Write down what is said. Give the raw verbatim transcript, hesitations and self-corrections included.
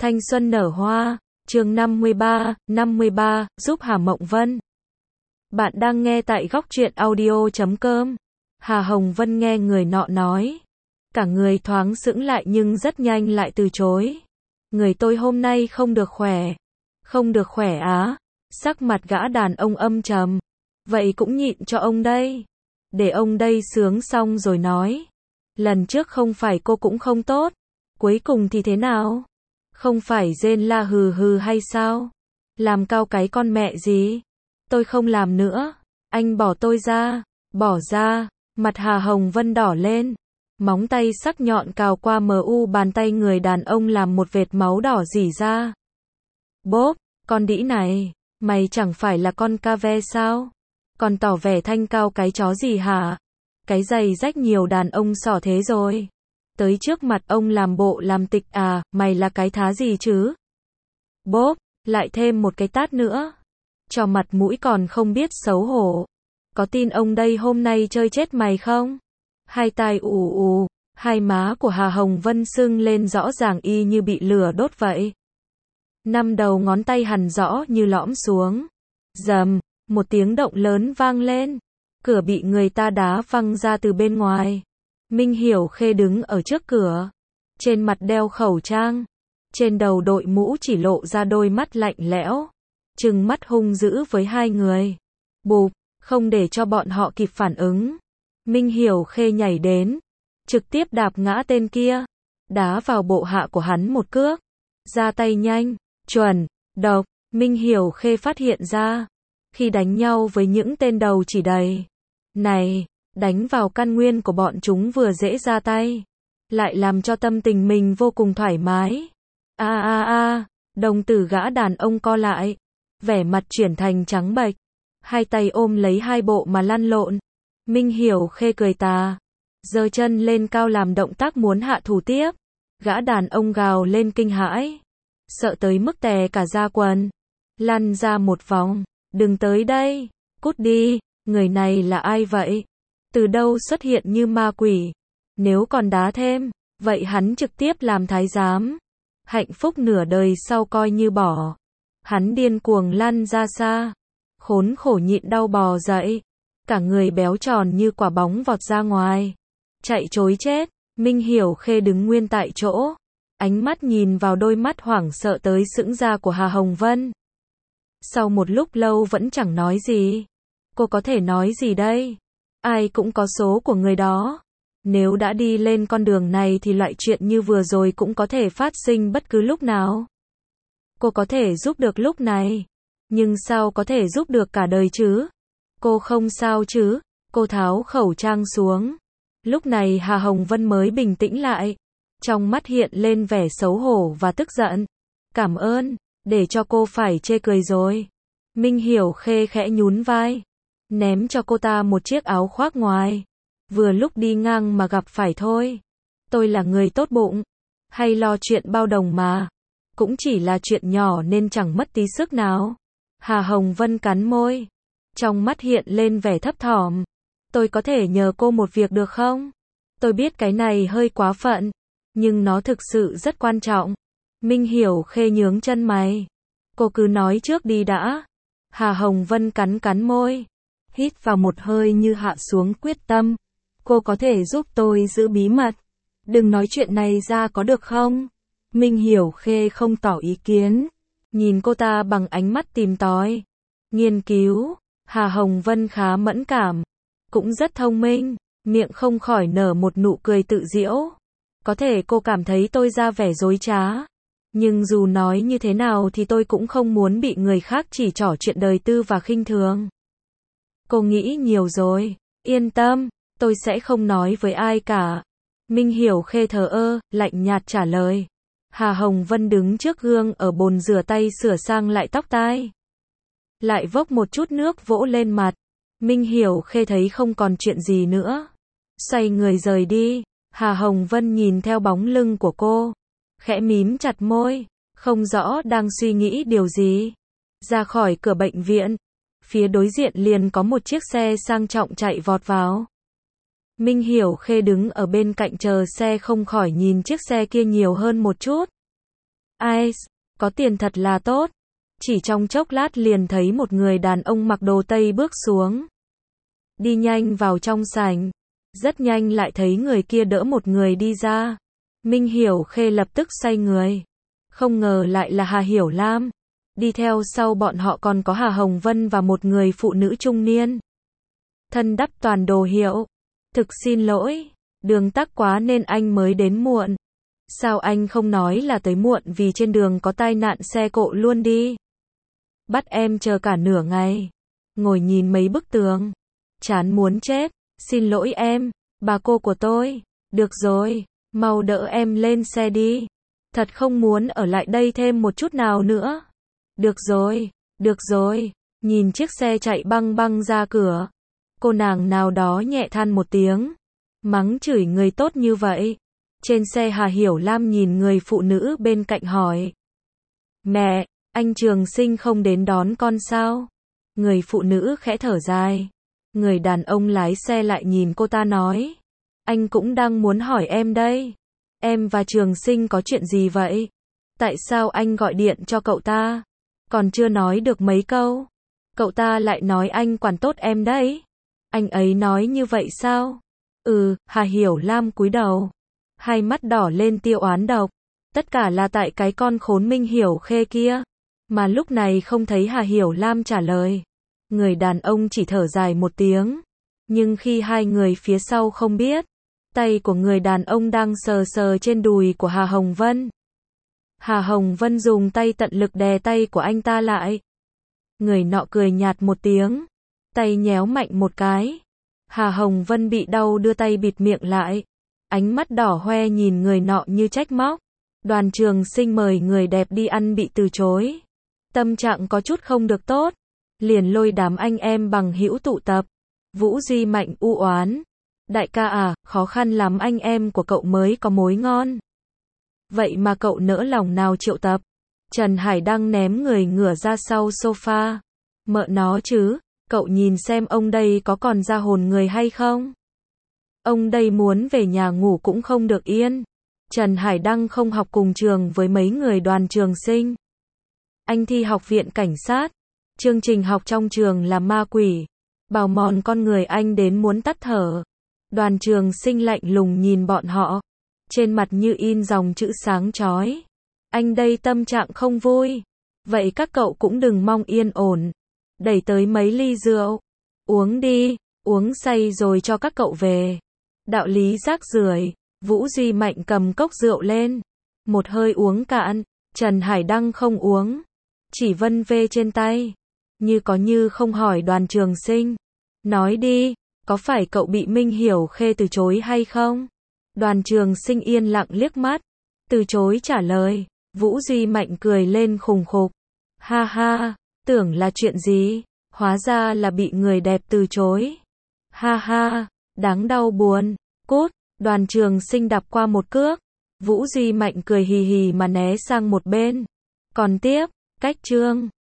Thanh xuân nở hoa, chương năm mươi ba, năm mươi ba, giúp Hà Mộng Vân. Bạn đang nghe tại góc truyện audio chấm com. Hà Hồng Vân nghe người nọ nói. Cả người thoáng sững lại nhưng rất nhanh lại từ chối. Người tôi hôm nay không được khỏe. Không được khỏe á? Sắc mặt gã đàn ông âm trầm. Vậy cũng nhịn cho ông đây. Để ông đây sướng xong rồi nói. Lần trước không phải cô cũng không tốt. Cuối cùng thì thế nào? Không phải rên la hừ hừ hay sao? Làm cao cái con mẹ gì? Tôi không làm nữa. Anh bỏ tôi ra. Bỏ ra. Mặt Hà Hồng Vân đỏ lên. Móng tay sắc nhọn cào qua mờ u bàn tay người đàn ông làm một vệt máu đỏ rỉ ra. Bốp, con đĩ này. Mày chẳng phải là con ca ve sao? Còn tỏ vẻ thanh cao cái chó gì hả? Cái giày rách nhiều đàn ông xỏ thế rồi. Tới trước mặt ông làm bộ làm tịch à, mày là cái thá gì chứ? Bốp, lại thêm một cái tát nữa. Cho mặt mũi còn không biết xấu hổ. Có tin ông đây hôm nay chơi chết mày không? Hai tai ù ù, hai má của Hà Hồng Vân sưng lên rõ ràng y như bị lửa đốt vậy. Năm đầu ngón tay hằn rõ như lõm xuống. Rầm, một tiếng động lớn vang lên. Cửa bị người ta đá văng ra từ bên ngoài. Minh Hiểu Khê đứng ở trước cửa. Trên mặt đeo khẩu trang. Trên đầu đội mũ chỉ lộ ra đôi mắt lạnh lẽo. Trừng mắt hung dữ với hai người. Bụp, không để cho bọn họ kịp phản ứng. Minh Hiểu Khê nhảy đến. Trực tiếp đạp ngã tên kia. Đá vào bộ hạ của hắn một cước. Ra tay nhanh, chuẩn, độc. Minh Hiểu Khê phát hiện ra. Khi đánh nhau với những tên đầu chỉ đầy. Này, đánh vào căn nguyên của bọn chúng vừa dễ ra tay. Lại làm cho tâm tình mình vô cùng thoải mái. A a a, đồng tử gã đàn ông co lại. Vẻ mặt chuyển thành trắng bệch. Hai tay ôm lấy hai bộ mà lăn lộn. Minh Hiểu Khê cười tà. Giơ chân lên cao làm động tác muốn hạ thủ tiếp. Gã đàn ông gào lên kinh hãi. Sợ tới mức tè cả da quần. Lăn ra một vòng. Đừng tới đây. Cút đi. Người này là ai vậy? Từ đâu xuất hiện như ma quỷ? Nếu còn đá thêm, vậy hắn trực tiếp làm thái giám. Hạnh phúc nửa đời sau coi như bỏ. Hắn điên cuồng lăn ra xa. Khốn khổ nhịn đau bò dậy. Cả người béo tròn như quả bóng vọt ra ngoài. Chạy trối chết. Minh Hiểu Khê đứng nguyên tại chỗ. Ánh mắt nhìn vào đôi mắt hoảng sợ tới sững ra của Hà Hồng Vân. Sau một lúc lâu vẫn chẳng nói gì. Cô có thể nói gì đây? Ai cũng có số của người đó. Nếu đã đi lên con đường này thì loại chuyện như vừa rồi cũng có thể phát sinh bất cứ lúc nào. Cô có thể giúp được lúc này. Nhưng sao có thể giúp được cả đời chứ? Cô không sao chứ? Cô tháo khẩu trang xuống. Lúc này Hà Hồng Vân mới bình tĩnh lại. Trong mắt hiện lên vẻ xấu hổ và tức giận. Cảm ơn, để cho cô phải chê cười rồi. Minh Hiểu Khê khẽ nhún vai. Ném cho cô ta một chiếc áo khoác ngoài. Vừa lúc đi ngang mà gặp phải thôi. Tôi là người tốt bụng. Hay lo chuyện bao đồng mà. Cũng chỉ là chuyện nhỏ nên chẳng mất tí sức nào. Hà Hồng Vân cắn môi. Trong mắt hiện lên vẻ thấp thỏm. Tôi có thể nhờ cô một việc được không? Tôi biết cái này hơi quá phận. Nhưng nó thực sự rất quan trọng. Minh Hiểu Khê nhướng chân mày. Cô cứ nói trước đi đã. Hà Hồng Vân cắn cắn môi. Hít vào một hơi như hạ xuống quyết tâm. Cô có thể giúp tôi giữ bí mật. Đừng nói chuyện này ra có được không? Minh Hiểu Khê không tỏ ý kiến. Nhìn cô ta bằng ánh mắt tìm tòi. Nghiên cứu. Hà Hồng Vân khá mẫn cảm. Cũng rất thông minh. Miệng không khỏi nở một nụ cười tự giễu. Có thể cô cảm thấy tôi ra vẻ dối trá. Nhưng dù nói như thế nào thì tôi cũng không muốn bị người khác chỉ trỏ chuyện đời tư và khinh thường. Cô nghĩ nhiều rồi. Yên tâm, tôi sẽ không nói với ai cả. Minh Hiểu Khê thờ ơ, lạnh nhạt trả lời. Hà Hồng Vân đứng trước gương ở bồn rửa tay sửa sang lại tóc tai. Lại vốc một chút nước vỗ lên mặt. Minh Hiểu Khê thấy không còn chuyện gì nữa. Xoay người rời đi. Hà Hồng Vân nhìn theo bóng lưng của cô. Khẽ mím chặt môi. Không rõ đang suy nghĩ điều gì. Ra khỏi cửa bệnh viện. Phía đối diện liền có một chiếc xe sang trọng chạy vọt vào. Minh Hiểu Khê đứng ở bên cạnh chờ xe không khỏi nhìn chiếc xe kia nhiều hơn một chút. Ai, có tiền thật là tốt. Chỉ trong chốc lát liền thấy một người đàn ông mặc đồ Tây bước xuống. Đi nhanh vào trong sảnh. Rất nhanh lại thấy người kia đỡ một người đi ra. Minh Hiểu Khê lập tức xoay người. Không ngờ lại là Hà Hiểu Lam. Đi theo sau bọn họ còn có Hà Hồng Vân và một người phụ nữ trung niên. Thân đắp toàn đồ hiệu. Thực xin lỗi, đường tắc quá nên anh mới đến muộn. Sao anh không nói là tới muộn vì trên đường có tai nạn xe cộ luôn đi. Bắt em chờ cả nửa ngày. Ngồi nhìn mấy bức tường. Chán muốn chết. Xin lỗi em, bà cô của tôi. Được rồi, mau đỡ em lên xe đi. Thật không muốn ở lại đây thêm một chút nào nữa. Được rồi, được rồi. Nhìn chiếc xe chạy băng băng ra cửa. Cô nàng nào đó nhẹ than một tiếng. Mắng chửi người tốt như vậy. Trên xe Hà Hiểu Lam nhìn người phụ nữ bên cạnh hỏi. Mẹ, anh Trường Sinh không đến đón con sao? Người phụ nữ khẽ thở dài. Người đàn ông lái xe lại nhìn cô ta nói. Anh cũng đang muốn hỏi em đây. Em và Trường Sinh có chuyện gì vậy? Tại sao anh gọi điện cho cậu ta? Còn chưa nói được mấy câu. Cậu ta lại nói anh quản tốt em đấy. Anh ấy nói như vậy sao? Ừ, Hà Hiểu Lam cúi đầu. Hai mắt đỏ lên tiêu oán độc. Tất cả là tại cái con khốn Minh Hiểu Khê kia. Mà lúc này không thấy Hà Hiểu Lam trả lời. Người đàn ông chỉ thở dài một tiếng. Nhưng khi hai người phía sau không biết, tay của người đàn ông đang sờ sờ trên đùi của Hà Hồng Vân. Hà Hồng Vân dùng tay tận lực đè tay của anh ta lại. Người nọ cười nhạt một tiếng. Tay nhéo mạnh một cái. Hà Hồng Vân bị đau đưa tay bịt miệng lại. Ánh mắt đỏ hoe nhìn người nọ như trách móc. Đoàn Trường Sinh mời người đẹp đi ăn bị từ chối. Tâm trạng có chút không được tốt. Liền lôi đám anh em bằng hữu tụ tập. Vũ Duy Mạnh u oán. Đại ca à, khó khăn lắm anh em của cậu mới có mối ngon. Vậy mà cậu nỡ lòng nào triệu tập. Trần Hải Đăng ném người ngửa ra sau sofa. Mợ nó chứ, cậu nhìn xem ông đây có còn ra hồn người hay không? Ông đây muốn về nhà ngủ cũng không được yên. Trần Hải Đăng không học cùng trường với mấy người Đoàn Trường Sinh. Anh thi học viện cảnh sát. Chương trình học trong trường là ma quỷ. Bào mòn con người anh đến muốn tắt thở. Đoàn Trường Sinh lạnh lùng nhìn bọn họ. Trên mặt như in dòng chữ sáng chói. Anh đây tâm trạng không vui. Vậy các cậu cũng đừng mong yên ổn. Đẩy tới mấy ly rượu. Uống đi, uống say rồi cho các cậu về. Đạo lý rác rưởi. Vũ Duy Mạnh cầm cốc rượu lên. Một hơi uống cạn. Trần Hải Đăng không uống. Chỉ vân vê trên tay. Như có như không hỏi Đoàn Trường Sinh. Nói đi, có phải cậu bị Minh Hiểu Khê từ chối hay không? Đoàn Trường Sinh yên lặng liếc mắt. Từ chối trả lời. Vũ Duy Mạnh cười lên khùng khục. Ha ha, tưởng là chuyện gì? Hóa ra là bị người đẹp từ chối. Ha ha, đáng đau buồn. Cút, Đoàn Trường Sinh đạp qua một cước. Vũ Duy Mạnh cười hì hì mà né sang một bên. Còn tiếp, cách chương.